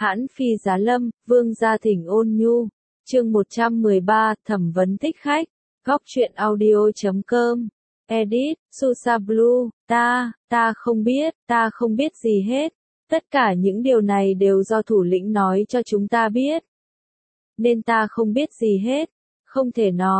Hãn Phi Giá Lâm, Vương Gia Thỉnh Ôn Nhu. Chương 113, thẩm vấn thích khách. Góc truyện audio.com. Edit, Susa Blue. Ta không biết gì hết. Tất cả những điều này đều do thủ lĩnh nói cho chúng ta biết. Nên ta không biết gì hết. Không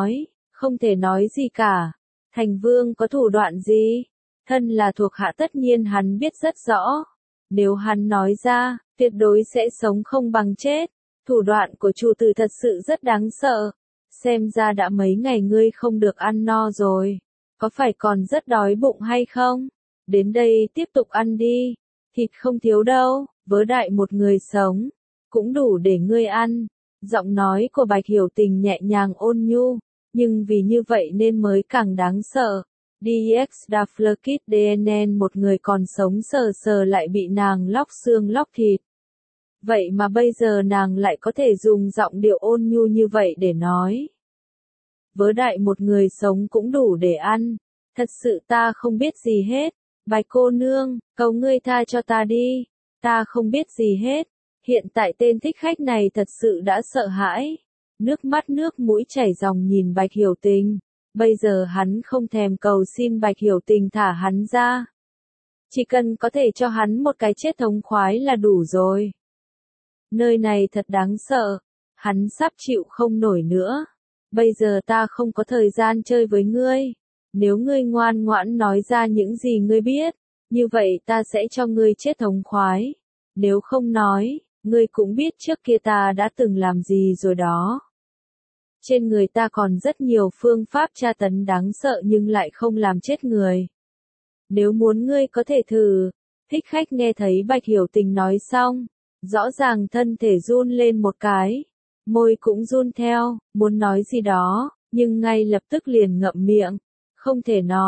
thể nói gì cả. Thành Vương có thủ đoạn gì? Thân là thuộc hạ tất nhiên hắn biết rất rõ. Nếu hắn nói ra, tuyệt đối sẽ sống không bằng chết. Thủ đoạn của chủ tử thật sự rất đáng sợ. Xem ra đã mấy ngày ngươi không được ăn no rồi. Có phải còn rất đói bụng hay không? Đến đây tiếp tục ăn đi. Thịt không thiếu đâu, vớ đại một người sống. Cũng đủ để ngươi ăn. Giọng nói của Bạch Hiểu Tình nhẹ nhàng ôn nhu. Nhưng vì như vậy nên mới càng đáng sợ. DX Daflekit DNN một người còn sống sờ lại bị nàng lóc xương lóc thịt. Vậy mà bây giờ nàng lại có thể dùng giọng điệu ôn nhu như vậy để nói. Vớ đại một người sống cũng đủ để ăn. Thật sự ta không biết gì hết. Bạch cô nương, cầu ngươi tha cho ta đi. Ta không biết gì hết. Hiện tại tên thích khách này thật sự đã sợ hãi. Nước mắt nước mũi chảy ròng nhìn Bạch Hiểu Tình. Bây giờ hắn không thèm cầu xin Bạch Hiểu Tình thả hắn ra. Chỉ cần có thể cho hắn một cái chết thống khoái là đủ rồi. Nơi này thật đáng sợ. Hắn sắp chịu không nổi nữa. Bây giờ ta không có thời gian chơi với ngươi. Nếu ngươi ngoan ngoãn nói ra những gì ngươi biết, như vậy ta sẽ cho ngươi chết thống khoái. Nếu không nói, ngươi cũng biết trước kia ta đã từng làm gì rồi đó. Trên người ta còn rất nhiều phương pháp tra tấn đáng sợ nhưng lại không làm chết người. Nếu muốn ngươi có thể thử. Thích khách nghe thấy Bạch Hiểu Tình nói xong, rõ ràng thân thể run lên một cái. Môi cũng run theo, muốn nói gì đó, nhưng ngay lập tức liền ngậm miệng. Không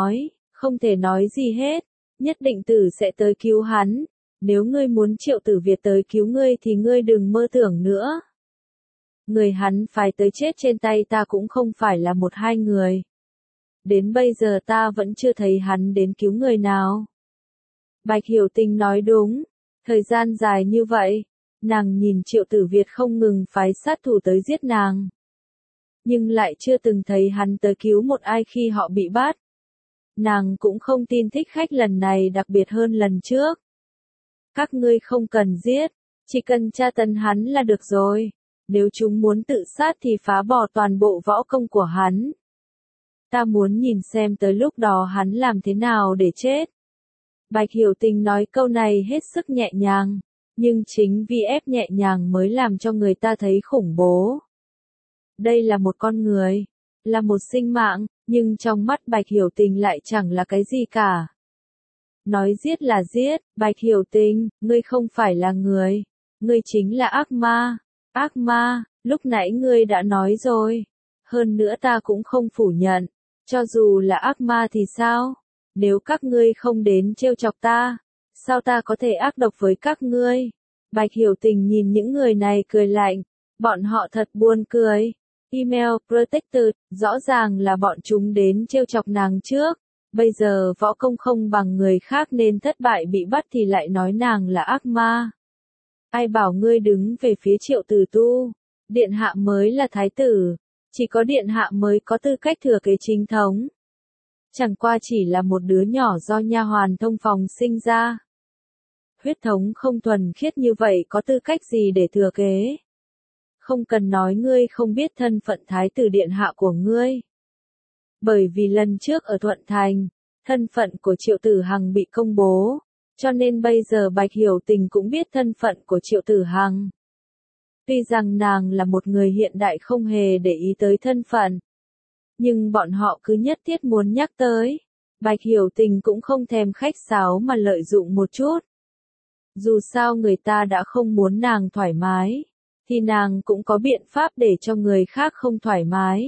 thể nói gì hết. Nhất định tử sẽ tới cứu hắn. Nếu ngươi muốn Triệu Tử Việt tới cứu ngươi thì ngươi đừng mơ tưởng nữa. Người hắn phải tới chết trên tay ta cũng không phải là một hai người. Đến bây giờ ta vẫn chưa thấy hắn đến cứu người nào. Bạch Hiểu Tình nói đúng. Thời gian dài như vậy, nàng nhìn Triệu Tử Việt không ngừng phái sát thủ tới giết nàng. Nhưng lại chưa từng thấy hắn tới cứu một ai khi họ bị bắt. Nàng cũng không tin thích khách lần này đặc biệt hơn lần trước. Các ngươi không cần giết, chỉ cần tra tấn hắn là được rồi. Nếu chúng muốn tự sát thì phá bỏ toàn bộ võ công của hắn. Ta muốn nhìn xem tới lúc đó hắn làm thế nào để chết. Bạch Hiểu Tình nói câu này hết sức nhẹ nhàng, nhưng chính vì ép nhẹ nhàng mới làm cho người ta thấy khủng bố. Đây là một con người, là một sinh mạng, nhưng trong mắt Bạch Hiểu Tình lại chẳng là cái gì cả. Nói giết là giết, Bạch Hiểu Tình, ngươi không phải là người, ngươi chính là ác ma. Ác ma, lúc nãy ngươi đã nói rồi. Hơn nữa ta cũng không phủ nhận. Cho dù là ác ma thì sao? Nếu các ngươi không đến trêu chọc ta, sao ta có thể ác độc với các ngươi? Bạch Hiểu Tình nhìn những người này cười lạnh. Bọn họ thật buồn cười. Email Protector, rõ ràng là bọn chúng đến trêu chọc nàng trước. Bây giờ võ công không bằng người khác nên thất bại bị bắt thì lại nói nàng là ác ma. Ai bảo ngươi đứng về phía Triệu Tử Tu? Điện hạ mới là thái tử. Chỉ có điện hạ mới có tư cách thừa kế chính thống. Chẳng qua chỉ là một đứa nhỏ do nha hoàn thông phòng sinh ra. Huyết thống không thuần khiết như vậy có tư cách gì để thừa kế? Không cần nói ngươi không biết thân phận thái tử điện hạ của ngươi. Bởi vì lần trước ở Thuận Thành, thân phận của Triệu Tử Hằng bị công bố. Cho nên bây giờ Bạch Hiểu Tình cũng biết thân phận của Triệu Tử Hằng. Tuy rằng nàng là một người hiện đại không hề để ý tới thân phận. Nhưng bọn họ cứ nhất thiết muốn nhắc tới. Bạch Hiểu Tình cũng không thèm khách sáo mà lợi dụng một chút. Dù sao người ta đã không muốn nàng thoải mái, thì nàng cũng có biện pháp để cho người khác không thoải mái.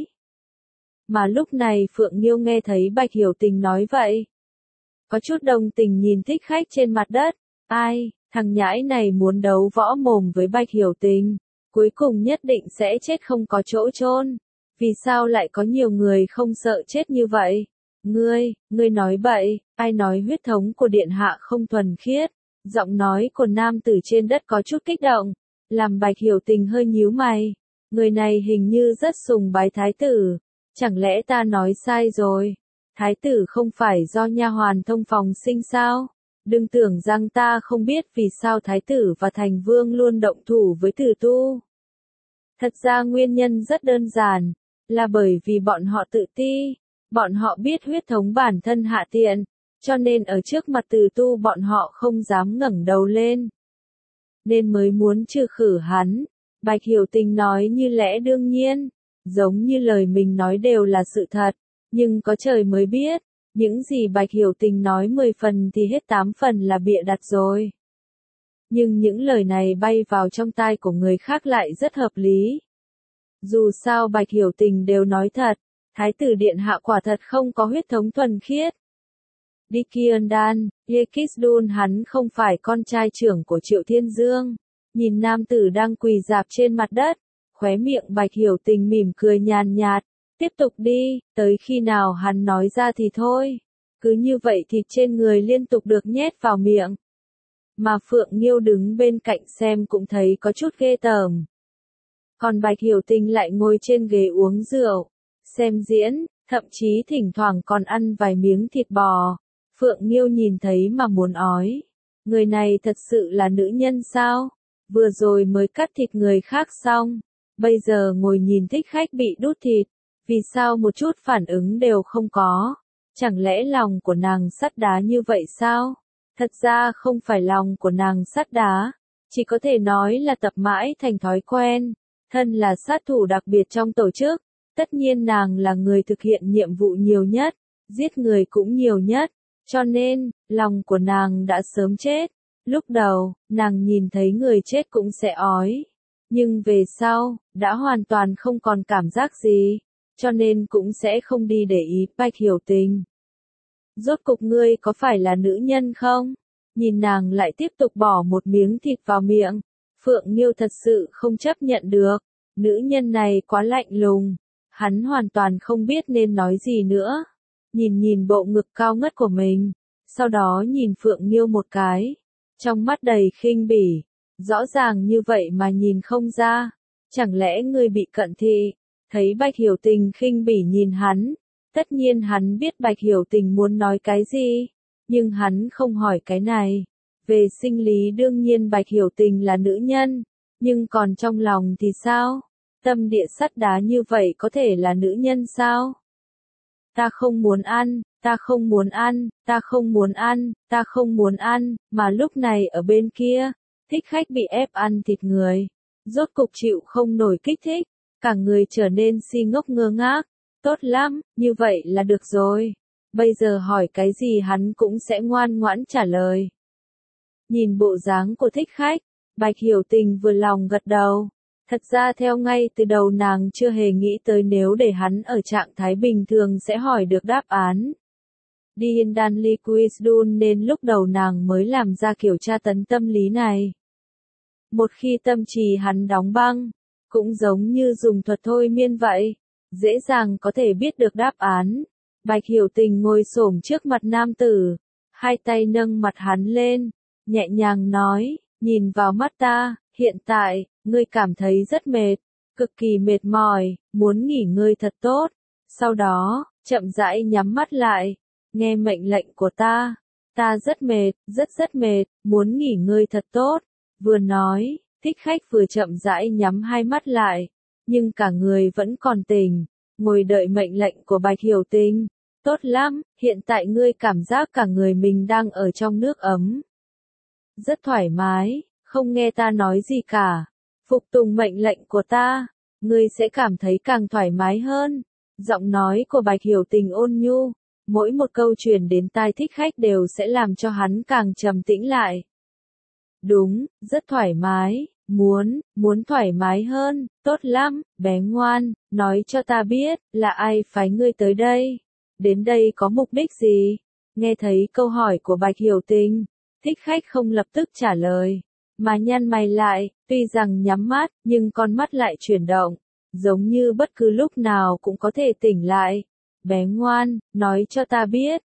Mà lúc này Phượng Nghiêu nghe thấy Bạch Hiểu Tình nói vậy. Có chút đồng tình nhìn thích khách trên mặt đất. Ai, thằng nhãi này muốn đấu võ mồm với Bạch Hiểu Tình. Cuối cùng nhất định sẽ chết không có chỗ chôn. Vì sao lại có nhiều người không sợ chết như vậy? Ngươi nói bậy, ai nói huyết thống của điện hạ không thuần khiết? Giọng nói của nam tử trên đất có chút kích động. làm Bạch Hiểu Tình hơi nhíu mày. Người này hình như rất sùng bái thái tử. Chẳng lẽ ta nói sai rồi? Thái tử không phải do nha hoàn thông phòng sinh sao? Đừng tưởng rằng ta không biết vì sao thái tử và thành vương luôn động thủ với tử tu. Thật ra nguyên nhân rất đơn giản, là bởi vì bọn họ tự ti, bọn họ biết huyết thống bản thân hạ tiện, cho nên ở trước mặt tử tu bọn họ không dám ngẩng đầu lên. Nên mới muốn trừ khử hắn. Bạch Hiểu Tình nói như lẽ đương nhiên, giống như lời mình nói đều là sự thật, nhưng có trời mới biết, những gì Bạch Hiểu Tình nói 10 phần thì hết 8 phần là bịa đặt rồi. Nhưng những lời này bay vào trong tai của người khác lại rất hợp lý. Dù sao Bạch Hiểu Tình đều nói thật, Thái tử Điện Hạ quả thật không có huyết thống thuần khiết. Dikyendan, Yekisdun hắn không phải con trai trưởng của Triệu Thiên Dương. Nhìn nam tử đang quỳ rạp trên mặt đất, khóe miệng Bạch Hiểu Tình mỉm cười nhàn nhạt, tiếp tục đi, tới khi nào hắn nói ra thì thôi. Cứ như vậy thịt trên người liên tục được nhét vào miệng. Mà Phượng Nghiêu đứng bên cạnh xem cũng thấy có chút ghê tởm. Còn Bạch Hiểu Tình lại ngồi trên ghế uống rượu, xem diễn, thậm chí thỉnh thoảng còn ăn vài miếng thịt bò. Phượng Nghiêu nhìn thấy mà muốn ói. Người này thật sự là nữ nhân sao? Vừa rồi mới cắt thịt người khác xong, bây giờ ngồi nhìn thích khách bị đút thịt, vì sao một chút phản ứng đều không có? Chẳng lẽ lòng của nàng sắt đá như vậy sao? Thật ra không phải lòng của nàng sắt đá, chỉ có thể nói là tập mãi thành thói quen. Thân là sát thủ đặc biệt trong tổ chức, tất nhiên nàng là người thực hiện nhiệm vụ nhiều nhất, giết người cũng nhiều nhất, cho nên, lòng của nàng đã sớm chết. Lúc đầu, nàng nhìn thấy người chết cũng sẽ ói. Nhưng về sau, đã hoàn toàn không còn cảm giác gì. Cho nên cũng sẽ không đi để ý Bạch Hiểu Tình. Rốt cục ngươi có phải là nữ nhân không? Nhìn nàng lại tiếp tục bỏ một miếng thịt vào miệng. Phượng Nghiêu thật sự không chấp nhận được. Nữ nhân này quá lạnh lùng. Hắn hoàn toàn không biết nên nói gì nữa. Nhìn bộ ngực cao ngất của mình. Sau đó nhìn Phượng Nghiêu một cái. Trong mắt đầy khinh bỉ, rõ ràng như vậy mà nhìn không ra, chẳng lẽ ngươi bị cận thị? Thấy Bạch Hiểu Tình khinh bỉ nhìn hắn, tất nhiên hắn biết Bạch Hiểu Tình muốn nói cái gì, nhưng hắn không hỏi cái này. Về sinh lý đương nhiên Bạch Hiểu Tình là nữ nhân, nhưng còn trong lòng thì sao? Tâm địa sắt đá như vậy có thể là nữ nhân sao? Ta không muốn ăn, ta không muốn ăn, ta không muốn ăn, ta không muốn ăn, mà lúc này ở bên kia, thích khách bị ép ăn thịt người. Rốt cục chịu không nổi kích thích, cả người trở nên si ngốc ngơ ngác. Tốt lắm, như vậy là được rồi. Bây giờ hỏi cái gì hắn cũng sẽ ngoan ngoãn trả lời. Nhìn bộ dáng của thích khách, Bạch Hiểu Tình vừa lòng gật đầu. Thật ra theo ngay từ đầu nàng chưa hề nghĩ tới nếu để hắn ở trạng thái bình thường sẽ hỏi được đáp án. Diendan Liquisdun nên lúc đầu nàng mới làm ra kiểu tra tấn tâm lý này. Một khi tâm trí hắn đóng băng, cũng giống như dùng thuật thôi miên vậy, dễ dàng có thể biết được đáp án. Bạch Hiểu Tình ngồi xổm trước mặt nam tử, hai tay nâng mặt hắn lên, nhẹ nhàng nói, nhìn vào mắt ta, hiện tại, ngươi cảm thấy rất mệt, cực kỳ mệt mỏi, muốn nghỉ ngơi thật tốt. Sau đó, chậm rãi nhắm mắt lại, nghe mệnh lệnh của ta rất mệt, rất mệt, muốn nghỉ ngơi thật tốt. Vừa nói, thích khách vừa chậm rãi nhắm hai mắt lại, nhưng cả người vẫn còn tỉnh, ngồi đợi mệnh lệnh của Bạch Hiểu Tình. Tốt lắm, hiện tại ngươi cảm giác cả người mình đang ở trong nước ấm. Rất thoải mái, không nghe ta nói gì cả. Phục tùng mệnh lệnh của ta, ngươi sẽ cảm thấy càng thoải mái hơn. Giọng nói của Bạch Hiểu Tình ôn nhu, mỗi một câu truyền đến tai thích khách đều sẽ làm cho hắn càng trầm tĩnh lại. Đúng, rất thoải mái, muốn thoải mái hơn, tốt lắm, bé ngoan, nói cho ta biết, là ai phái ngươi tới đây? Đến đây có mục đích gì? Nghe thấy câu hỏi của Bạch Hiểu Tình, thích khách không lập tức trả lời, mà nhăn mày lại, tuy rằng nhắm mắt, nhưng con mắt lại chuyển động, giống như bất cứ lúc nào cũng có thể tỉnh lại. Bé ngoan, nói cho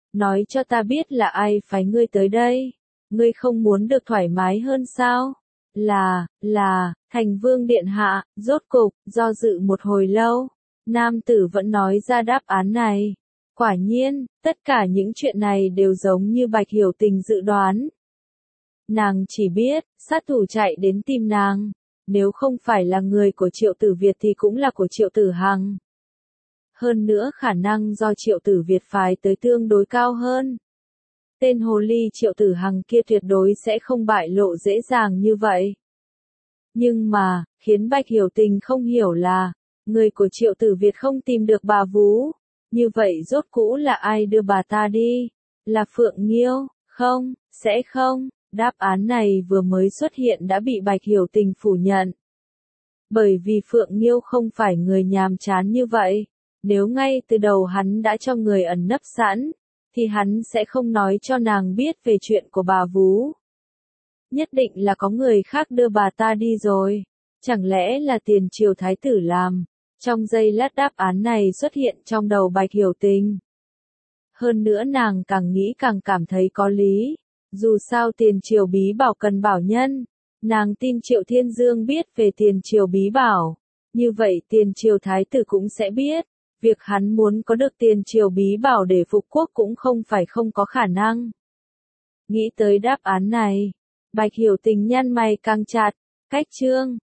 ta biết là ai phái ngươi tới đây. Ngươi không muốn được thoải mái hơn sao? Thành Vương điện hạ, rốt cục, do dự một hồi lâu, nam tử vẫn nói ra đáp án này. Quả nhiên, tất cả những chuyện này đều giống như Bạch Hiểu Tình dự đoán. Nàng chỉ biết, sát thủ chạy đến tìm nàng, nếu không phải là người của Triệu Tử Việt thì cũng là của Triệu Tử Hằng. Hơn nữa khả năng do Triệu Tử Việt phái tới tương đối cao hơn. Tên hồ ly Triệu Tử Hằng kia tuyệt đối sẽ không bại lộ dễ dàng như vậy. Nhưng mà, khiến Bạch Hiểu Tình không hiểu là, người của Triệu Tử Việt không tìm được bà vú. Như vậy rốt cũ là ai đưa bà ta đi? Là Phượng Nghiêu? Không, sẽ không. Đáp án này vừa mới xuất hiện đã bị Bạch Hiểu Tình phủ nhận. Bởi vì Phượng Nghiêu không phải người nhàm chán như vậy. Nếu ngay từ đầu hắn đã cho người ẩn nấp sẵn, thì hắn sẽ không nói cho nàng biết về chuyện của bà vú. Nhất định là có người khác đưa bà ta đi rồi. Chẳng lẽ là tiền triều thái tử làm? Trong giây lát đáp án này xuất hiện trong đầu Bạch Hiểu Tình. Hơn nữa nàng càng nghĩ càng cảm thấy có lý. Dù sao tiền triều bí bảo cần bảo nhân. Nàng tin Triệu Thiên Dương biết về tiền triều bí bảo. Như vậy tiền triều thái tử cũng sẽ biết. Việc hắn muốn có được tiền triều bí bảo để phục quốc cũng không phải không có khả năng. Nghĩ tới đáp án này, Bạch Hiểu Tình nhăn mày càng chặt. Cách chương